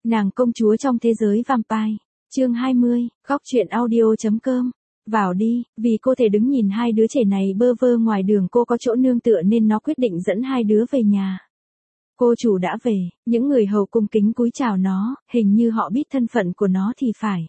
Nàng công chúa trong thế giới vampire. Chương 20, góc truyện audio.com. Vào đi, vì cô thể đứng nhìn hai đứa trẻ này bơ vơ ngoài đường, cô có chỗ nương tựa nên nó quyết định dẫn hai đứa về nhà. Cô chủ đã về, những người hầu cung kính cúi chào nó, hình như họ biết thân phận của nó thì phải.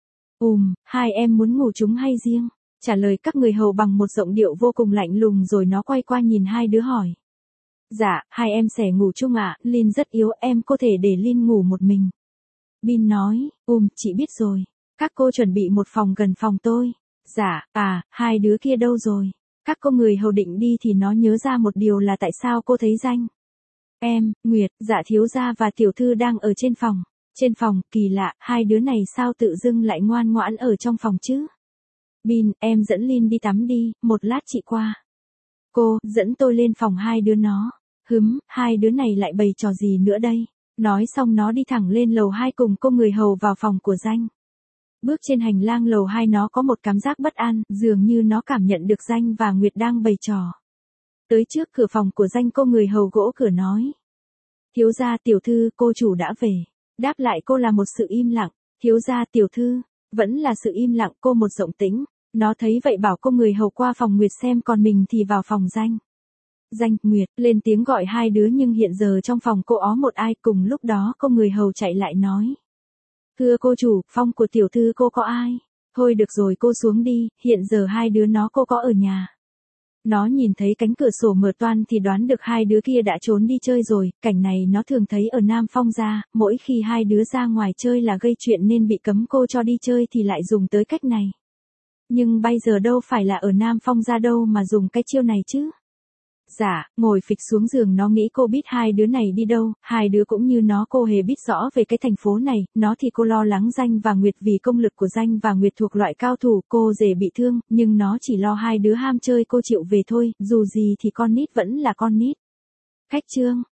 Hai em muốn ngủ chung hay riêng? Trả lời các người hầu bằng một giọng điệu vô cùng lạnh lùng, rồi nó quay qua nhìn hai đứa hỏi. Dạ, hai em sẽ ngủ chung ạ. Lin rất yếu, em có thể để Lin ngủ một mình. Bin nói, chị biết rồi. Các cô chuẩn bị một phòng gần phòng tôi. Dạ, hai đứa kia đâu rồi? Các cô người hầu định đi thì nó nhớ ra một điều là tại sao cô thấy danh. Nguyệt, dạ thiếu gia và tiểu thư đang ở trên phòng. Trên phòng, kỳ lạ, hai đứa này sao tự dưng lại ngoan ngoãn ở trong phòng chứ? Bin, em dẫn Lin đi tắm đi, một lát chị qua. Cô, dẫn tôi lên phòng hai đứa nó. Hai đứa này lại bày trò gì nữa đây? Nói xong nó đi thẳng lên lầu 2 cùng cô người hầu vào phòng của Danh. Bước trên hành lang lầu 2 nó có một cảm giác bất an, dường như nó cảm nhận được Danh và Nguyệt đang bày trò. Tới trước cửa phòng của Danh, cô người hầu gỗ cửa nói. Thiếu gia tiểu thư, cô chủ đã về. Đáp lại cô là một sự im lặng. Thiếu gia tiểu thư, vẫn là sự im lặng, cô một giọng tĩnh. Nó thấy vậy bảo cô người hầu qua phòng Nguyệt xem, còn mình thì vào phòng Danh. Danh, Nguyệt, lên tiếng gọi hai đứa, nhưng hiện giờ trong phòng cô ó một ai. Cùng lúc đó cô người hầu chạy lại nói. Thưa cô chủ, phòng của tiểu thư cô có ai? Thôi được rồi, cô xuống đi, hiện giờ hai đứa nó cô có ở nhà. Nó nhìn thấy cánh cửa sổ mở toang thì đoán được hai đứa kia đã trốn đi chơi rồi. Cảnh này nó thường thấy ở Nam Phong gia, mỗi khi hai đứa ra ngoài chơi là gây chuyện nên bị cấm cô cho đi chơi thì lại dùng tới cách này. Nhưng bây giờ đâu phải là ở Nam Phong gia đâu mà dùng cái chiêu này chứ. Dạ, ngồi phịch xuống giường nó nghĩ cô biết hai đứa này đi đâu, hai đứa cũng như nó, cô hề biết rõ về cái thành phố này, nó thì cô lo lắng Danh và Nguyệt vì công lực của Danh và Nguyệt thuộc loại cao thủ, cô dễ bị thương, nhưng nó chỉ lo hai đứa ham chơi cô chịu về thôi, dù gì thì con nít vẫn là con nít. Khách trương,